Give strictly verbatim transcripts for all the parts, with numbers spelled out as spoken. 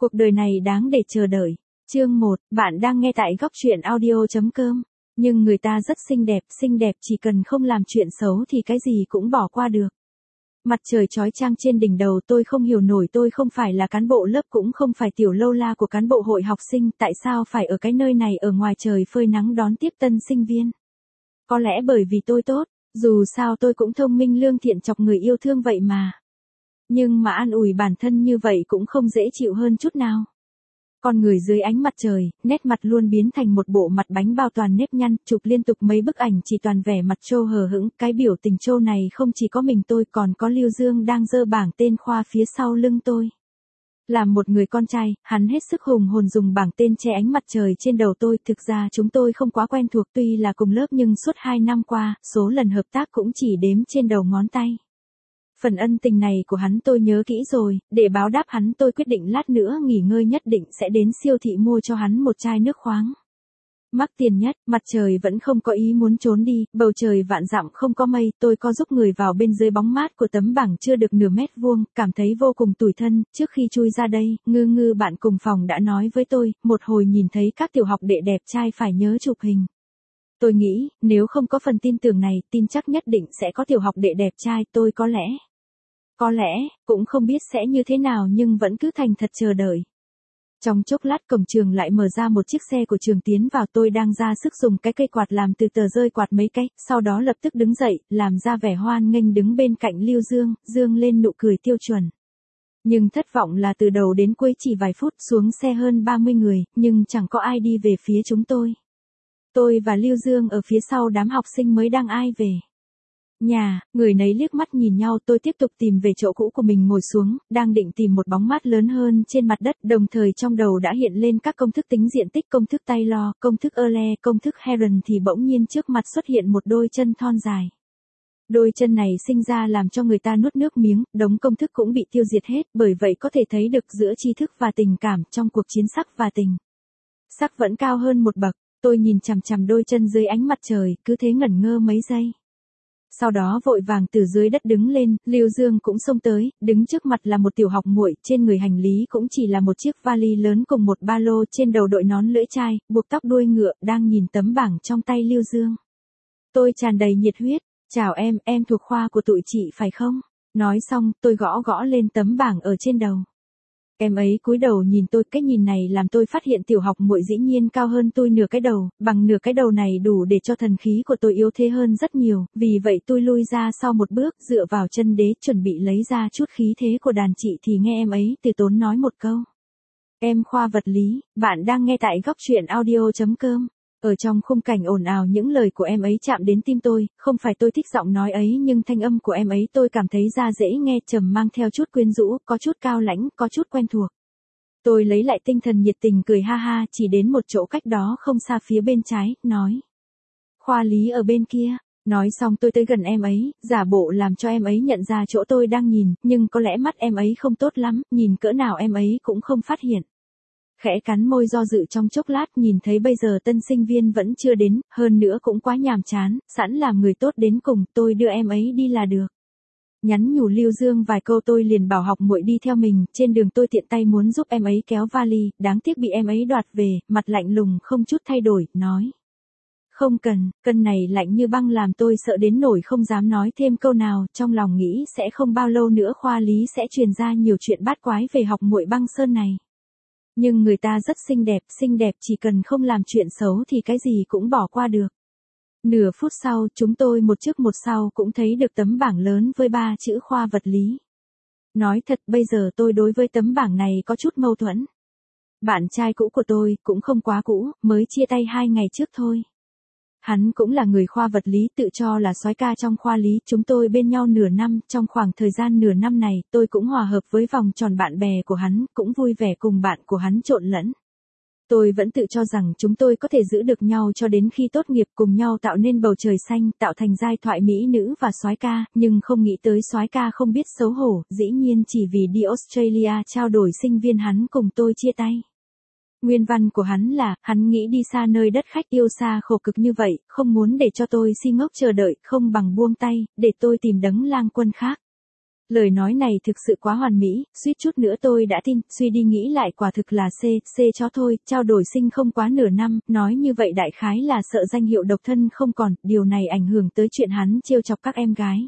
Cuộc đời này đáng để chờ đợi. Chương một, bạn đang nghe tại góc truyện audio.com. Nhưng người ta rất xinh đẹp, xinh đẹp chỉ cần không làm chuyện xấu thì cái gì cũng bỏ qua được. Mặt trời chói chang trên đỉnh đầu tôi không hiểu nổi, tôi không phải là cán bộ lớp cũng không phải tiểu lâu la của cán bộ hội học sinh, tại sao phải ở cái nơi này ở ngoài trời phơi nắng đón tiếp tân sinh viên. Có lẽ bởi vì tôi tốt, dù sao tôi cũng thông minh lương thiện chọc người yêu thương vậy mà. Nhưng mà an ủi bản thân như vậy cũng không dễ chịu hơn chút nào. Con người dưới ánh mặt trời, nét mặt luôn biến thành một bộ mặt bánh bao toàn nếp nhăn, chụp liên tục mấy bức ảnh chỉ toàn vẻ mặt trô hờ hững, cái biểu tình trô này không chỉ có mình tôi còn có Lưu Dương đang giơ bảng tên khoa phía sau lưng tôi. Làm một người con trai, hắn hết sức hùng hồn dùng bảng tên che ánh mặt trời trên đầu tôi, thực ra chúng tôi không quá quen thuộc tuy là cùng lớp nhưng suốt hai năm qua, số lần hợp tác cũng chỉ đếm trên đầu ngón tay. Phần ân tình này của hắn tôi nhớ kỹ rồi, để báo đáp hắn tôi quyết định lát nữa nghỉ ngơi nhất định sẽ đến siêu thị mua cho hắn một chai nước khoáng. Mắc tiền nhất, mặt trời vẫn không có ý muốn trốn đi, bầu trời vạn dặm không có mây, tôi co giúp người vào bên dưới bóng mát của tấm bảng chưa được nửa mét vuông, cảm thấy vô cùng tủi thân, trước khi chui ra đây, ngư ngư bạn cùng phòng đã nói với tôi, một hồi nhìn thấy các tiểu học đệ đẹp trai phải nhớ chụp hình. Tôi nghĩ, nếu không có phần tin tưởng này, tin chắc nhất định sẽ có tiểu học đệ đẹp trai, tôi có lẽ. Có lẽ, cũng không biết sẽ như thế nào nhưng vẫn cứ thành thật chờ đợi. Trong chốc lát cổng trường lại mở ra một chiếc xe của trường tiến vào, tôi đang ra sức dùng cái cây quạt làm từ tờ rơi quạt mấy cái, sau đó lập tức đứng dậy, làm ra vẻ hoan nghênh đứng bên cạnh Lưu Dương, Dương lên nụ cười tiêu chuẩn. Nhưng thất vọng là từ đầu đến cuối chỉ vài phút xuống xe hơn ba mươi người, nhưng chẳng có ai đi về phía chúng tôi. Tôi và Lưu Dương ở phía sau đám học sinh mới đang ai về. Nhà, người nấy liếc mắt nhìn nhau, tôi tiếp tục tìm về chỗ cũ của mình ngồi xuống, đang định tìm một bóng mát lớn hơn trên mặt đất, đồng thời trong đầu đã hiện lên các công thức tính diện tích, công thức Taylor, công thức Euler, công thức Heron thì bỗng nhiên trước mặt xuất hiện một đôi chân thon dài. Đôi chân này sinh ra làm cho người ta nuốt nước miếng, đống công thức cũng bị tiêu diệt hết, bởi vậy có thể thấy được giữa tri thức và tình cảm trong cuộc chiến sắc và tình. Sắc vẫn cao hơn một bậc, tôi nhìn chằm chằm đôi chân dưới ánh mặt trời, cứ thế ngẩn ngơ mấy giây. Sau đó vội vàng từ dưới đất đứng lên, Lưu Dương cũng xông tới, đứng trước mặt là một tiểu học muội, trên người hành lý cũng chỉ là một chiếc vali lớn cùng một ba lô, trên đầu đội nón lưỡi chai, buộc tóc đuôi ngựa, đang nhìn tấm bảng trong tay Lưu Dương. Tôi tràn đầy nhiệt huyết, chào em, em thuộc khoa của tụi chị phải không? Nói xong, tôi gõ gõ lên tấm bảng ở trên đầu. Em ấy cúi đầu nhìn tôi, cái nhìn này làm tôi phát hiện tiểu học muội dĩ nhiên cao hơn tôi nửa cái đầu, bằng nửa cái đầu này đủ để cho thần khí của tôi yếu thế hơn rất nhiều, vì vậy tôi lui ra sau một bước, dựa vào chân đế chuẩn bị lấy ra chút khí thế của đàn chị thì nghe em ấy từ tốn nói một câu. Em khoa vật lý, bạn đang nghe tại góc truyện audio.com. Ở trong khung cảnh ồn ào những lời của em ấy chạm đến tim tôi, không phải tôi thích giọng nói ấy nhưng thanh âm của em ấy tôi cảm thấy ra dễ nghe, trầm mang theo chút quyến rũ, có chút cao lãnh, có chút quen thuộc. Tôi lấy lại tinh thần nhiệt tình cười ha ha, chỉ đến một chỗ cách đó không xa phía bên trái, nói. Khoa lý ở bên kia. Nói xong tôi tới gần em ấy, giả bộ làm cho em ấy nhận ra chỗ tôi đang nhìn, nhưng có lẽ mắt em ấy không tốt lắm, nhìn cỡ nào em ấy cũng không phát hiện. Khẽ cắn môi do dự trong chốc lát, nhìn thấy bây giờ tân sinh viên vẫn chưa đến, hơn nữa cũng quá nhàm chán, sẵn làm người tốt đến cùng, tôi đưa em ấy đi là được. Nhắn nhủ Lưu Dương vài câu tôi liền bảo học muội đi theo mình, trên đường tôi tiện tay muốn giúp em ấy kéo vali, đáng tiếc bị em ấy đoạt về, mặt lạnh lùng không chút thay đổi, nói. Không cần, cân này lạnh như băng làm tôi sợ đến nổi không dám nói thêm câu nào, trong lòng nghĩ sẽ không bao lâu nữa khoa lý sẽ truyền ra nhiều chuyện bát quái về học muội băng sơn này. Nhưng người ta rất xinh đẹp, xinh đẹp chỉ cần không làm chuyện xấu thì cái gì cũng bỏ qua được. Nửa phút sau, chúng tôi một trước một sau cũng thấy được tấm bảng lớn với ba chữ khoa vật lý. Nói thật bây giờ tôi đối với tấm bảng này có chút mâu thuẫn. Bạn trai cũ của tôi, cũng không quá cũ, mới chia tay hai ngày trước thôi. Hắn cũng là người khoa vật lý, tự cho là soái ca trong khoa lý, chúng tôi bên nhau nửa năm, trong khoảng thời gian nửa năm này, tôi cũng hòa hợp với vòng tròn bạn bè của hắn, cũng vui vẻ cùng bạn của hắn trộn lẫn. Tôi vẫn tự cho rằng chúng tôi có thể giữ được nhau cho đến khi tốt nghiệp, cùng nhau tạo nên bầu trời xanh, tạo thành giai thoại mỹ nữ và soái ca, nhưng không nghĩ tới soái ca không biết xấu hổ, dĩ nhiên chỉ vì đi Australia trao đổi sinh viên hắn cùng tôi chia tay. Nguyên văn của hắn là, hắn nghĩ đi xa nơi đất khách yêu xa khổ cực như vậy, không muốn để cho tôi si ngốc chờ đợi, không bằng buông tay, để tôi tìm đấng lang quân khác. Lời nói này thực sự quá hoàn mỹ, suýt chút nữa tôi đã tin, suy đi nghĩ lại quả thực là C, C chó thôi, trao đổi sinh không quá nửa năm, nói như vậy đại khái là sợ danh hiệu độc thân không còn, điều này ảnh hưởng tới chuyện hắn trêu chọc các em gái.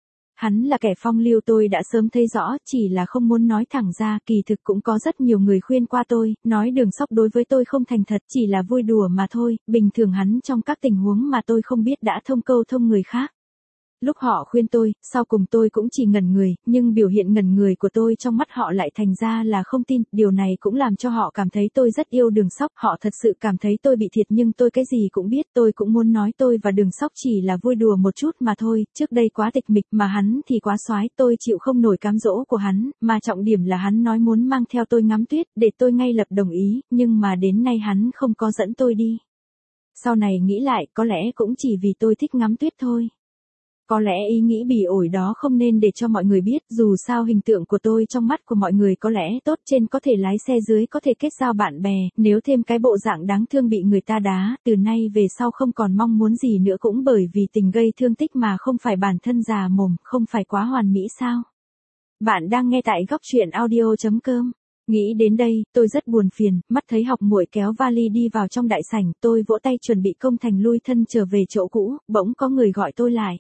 Hắn là kẻ phong lưu tôi đã sớm thấy rõ, chỉ là không muốn nói thẳng ra, kỳ thực cũng có rất nhiều người khuyên qua tôi, nói Đường Sóc đối với tôi không thành thật, chỉ là vui đùa mà thôi, bình thường hắn trong các tình huống mà tôi không biết đã thông câu thông người khác. Lúc họ khuyên tôi, sau cùng tôi cũng chỉ ngẩn người, nhưng biểu hiện ngẩn người của tôi trong mắt họ lại thành ra là không tin, điều này cũng làm cho họ cảm thấy tôi rất yêu Đường Sóc, họ thật sự cảm thấy tôi bị thiệt nhưng tôi cái gì cũng biết, tôi cũng muốn nói tôi và Đường Sóc chỉ là vui đùa một chút mà thôi, trước đây quá tịch mịch mà hắn thì quá soái, tôi chịu không nổi cám dỗ của hắn, mà trọng điểm là hắn nói muốn mang theo tôi ngắm tuyết, để tôi ngay lập đồng ý, nhưng mà đến nay hắn không có dẫn tôi đi. Sau này nghĩ lại, có lẽ cũng chỉ vì tôi thích ngắm tuyết thôi. Có lẽ ý nghĩ bỉ ổi đó không nên để cho mọi người biết, dù sao hình tượng của tôi trong mắt của mọi người có lẽ tốt, trên có thể lái xe dưới có thể kết giao bạn bè, nếu thêm cái bộ dạng đáng thương bị người ta đá, từ nay về sau không còn mong muốn gì nữa cũng bởi vì tình gây thương tích mà không phải bản thân già mồm, không phải quá hoàn mỹ sao? Bạn đang nghe tại góc truyện audio chấm com. Nghĩ đến đây, tôi rất buồn phiền, mắt thấy học muội kéo vali đi vào trong đại sảnh, tôi vỗ tay chuẩn bị công thành lui thân trở về chỗ cũ, bỗng có người gọi tôi lại.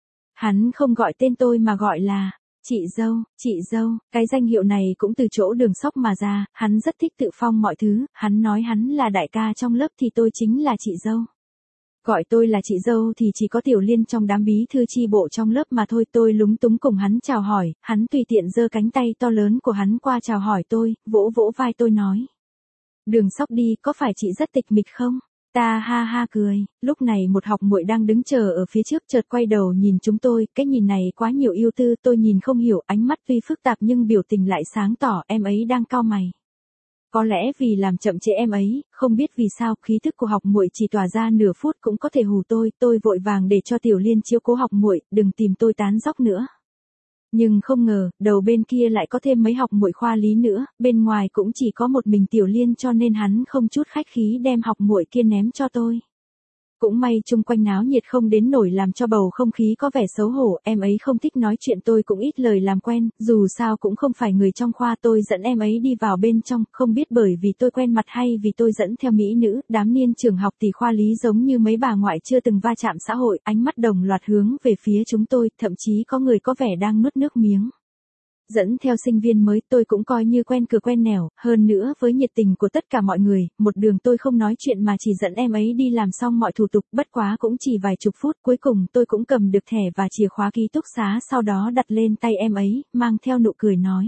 Hắn không gọi tên tôi mà gọi là, chị dâu, chị dâu, cái danh hiệu này cũng từ chỗ Đường Sóc mà ra, hắn rất thích tự phong mọi thứ, hắn nói hắn là đại ca trong lớp thì tôi chính là chị dâu. Gọi tôi là chị dâu thì chỉ có Tiểu Liên trong đám bí thư chi bộ trong lớp mà thôi, tôi lúng túng cùng hắn chào hỏi, hắn tùy tiện giơ cánh tay to lớn của hắn qua chào hỏi tôi, vỗ vỗ vai tôi nói. Đường Sóc đi, có phải chị rất tịch mịch không? Ta ha ha cười, lúc này một học muội đang đứng chờ ở phía trước chợt quay đầu nhìn chúng tôi, cái nhìn này quá nhiều ưu tư, tôi nhìn không hiểu, ánh mắt tuy phức tạp nhưng biểu tình lại sáng tỏ, em ấy đang cau mày. Có lẽ vì làm chậm trễ em ấy, không biết vì sao, khí thức của học muội chỉ tỏa ra nửa phút cũng có thể hù tôi, tôi vội vàng để cho Tiểu Liên chiếu cố học muội, đừng tìm tôi tán dóc nữa. Nhưng không ngờ, đầu bên kia lại có thêm mấy học muội khoa lý nữa, bên ngoài cũng chỉ có một mình Tiểu Liên cho nên hắn không chút khách khí đem học muội kia ném cho tôi. Cũng may chung quanh náo nhiệt không đến nổi làm cho bầu không khí có vẻ xấu hổ, em ấy không thích nói chuyện tôi cũng ít lời làm quen, dù sao cũng không phải người trong khoa, tôi dẫn em ấy đi vào bên trong, không biết bởi vì tôi quen mặt hay vì tôi dẫn theo mỹ nữ, đám niên trường học thì khoa lý giống như mấy bà ngoại chưa từng va chạm xã hội, ánh mắt đồng loạt hướng về phía chúng tôi, thậm chí có người có vẻ đang nuốt nước miếng. Dẫn theo sinh viên mới tôi cũng coi như quen cửa quen nẻo, hơn nữa với nhiệt tình của tất cả mọi người, một đường tôi không nói chuyện mà chỉ dẫn em ấy đi làm xong mọi thủ tục, bất quá cũng chỉ vài chục phút, cuối cùng tôi cũng cầm được thẻ và chìa khóa ký túc xá sau đó đặt lên tay em ấy, mang theo nụ cười nói.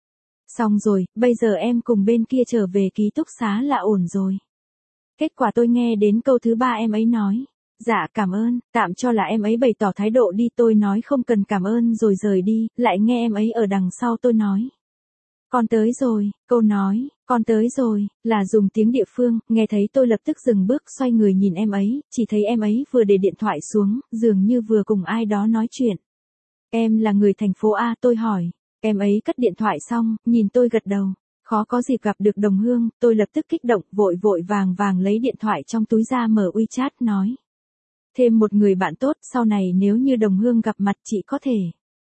Xong rồi, bây giờ em cùng bên kia trở về ký túc xá là ổn rồi. Kết quả tôi nghe đến câu thứ ba em ấy nói. Dạ cảm ơn, tạm cho là em ấy bày tỏ thái độ đi, tôi nói không cần cảm ơn rồi rời đi, lại nghe em ấy ở đằng sau tôi nói. Con tới rồi, câu nói, con tới rồi, là dùng tiếng địa phương, nghe thấy tôi lập tức dừng bước xoay người nhìn em ấy, chỉ thấy em ấy vừa để điện thoại xuống, dường như vừa cùng ai đó nói chuyện. Em là người thành phố A, tôi hỏi, em ấy cất điện thoại xong, nhìn tôi gật đầu. Khó có dịp gặp được đồng hương, tôi lập tức kích động, vội vội vàng vàng lấy điện thoại trong túi ra mở WeChat nói. Thêm một người bạn tốt, sau này nếu như đồng hương gặp mặt chị có thể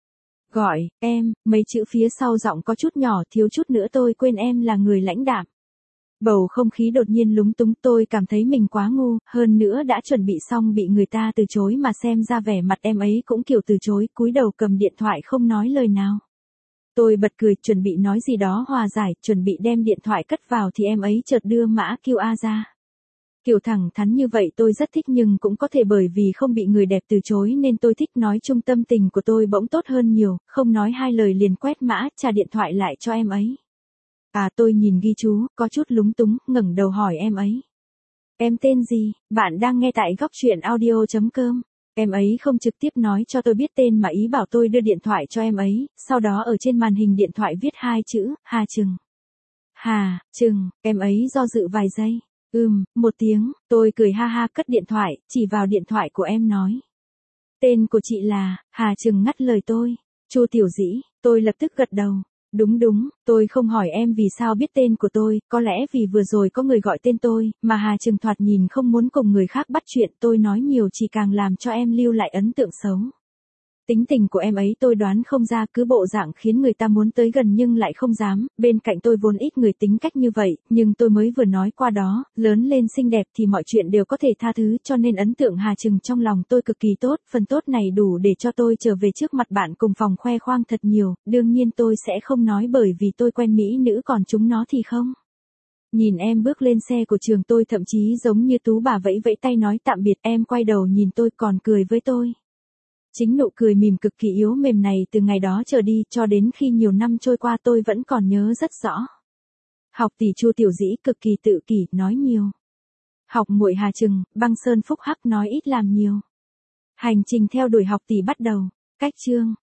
gọi em, mấy chữ phía sau giọng có chút nhỏ, thiếu chút nữa tôi quên em là người lãnh đạm. Bầu không khí đột nhiên lúng túng, tôi cảm thấy mình quá ngu, hơn nữa đã chuẩn bị xong bị người ta từ chối mà xem ra vẻ mặt em ấy cũng kiểu từ chối, cúi đầu cầm điện thoại không nói lời nào. Tôi bật cười, chuẩn bị nói gì đó hòa giải, chuẩn bị đem điện thoại cất vào thì em ấy chợt đưa mã quy rờ ra. Kiểu thẳng thắn như vậy tôi rất thích nhưng cũng có thể bởi vì không bị người đẹp từ chối nên tôi thích nói chung, tâm tình của tôi bỗng tốt hơn nhiều, không nói hai lời liền quét mã, trả điện thoại lại cho em ấy. À tôi nhìn ghi chú, có chút lúng túng, ngẩng đầu hỏi em ấy. Em tên gì? Bạn đang nghe tại góc truyện audio chấm com. Em ấy không trực tiếp nói cho tôi biết tên mà ý bảo tôi đưa điện thoại cho em ấy, sau đó ở trên màn hình điện thoại viết hai chữ, Hà Trừng. Hà, Trừng, em ấy do dự vài giây. Ừm, một tiếng, tôi cười ha ha cất điện thoại, chỉ vào điện thoại của em nói. Tên của chị là, Hà Trừng ngắt lời tôi. Chu Tiểu Dĩ, tôi lập tức gật đầu. Đúng đúng, tôi không hỏi em vì sao biết tên của tôi, có lẽ vì vừa rồi có người gọi tên tôi, mà Hà Trừng thoạt nhìn không muốn cùng người khác bắt chuyện, tôi nói nhiều chỉ càng làm cho em lưu lại ấn tượng xấu. Tính tình của em ấy tôi đoán không ra, cứ bộ dạng khiến người ta muốn tới gần nhưng lại không dám, bên cạnh tôi vốn ít người tính cách như vậy, nhưng tôi mới vừa nói qua đó, lớn lên xinh đẹp thì mọi chuyện đều có thể tha thứ, cho nên ấn tượng Hà Trừng trong lòng tôi cực kỳ tốt, phần tốt này đủ để cho tôi trở về trước mặt bạn cùng phòng khoe khoang thật nhiều, đương nhiên tôi sẽ không nói bởi vì tôi quen mỹ nữ còn chúng nó thì không. Nhìn em bước lên xe của Trường tôi thậm chí giống như tú bà vẫy vẫy tay nói tạm biệt, em quay đầu nhìn tôi còn cười với tôi. Chính nụ cười mỉm cực kỳ yếu mềm này từ ngày đó trở đi cho đến khi nhiều năm trôi qua tôi vẫn còn nhớ rất rõ. Học tỷ Chu Tiểu Dĩ cực kỳ tự kỷ, nói nhiều. Học muội Hà Trừng, băng sơn phúc hắc nói ít làm nhiều. Hành trình theo đuổi học tỷ bắt đầu. Cách chương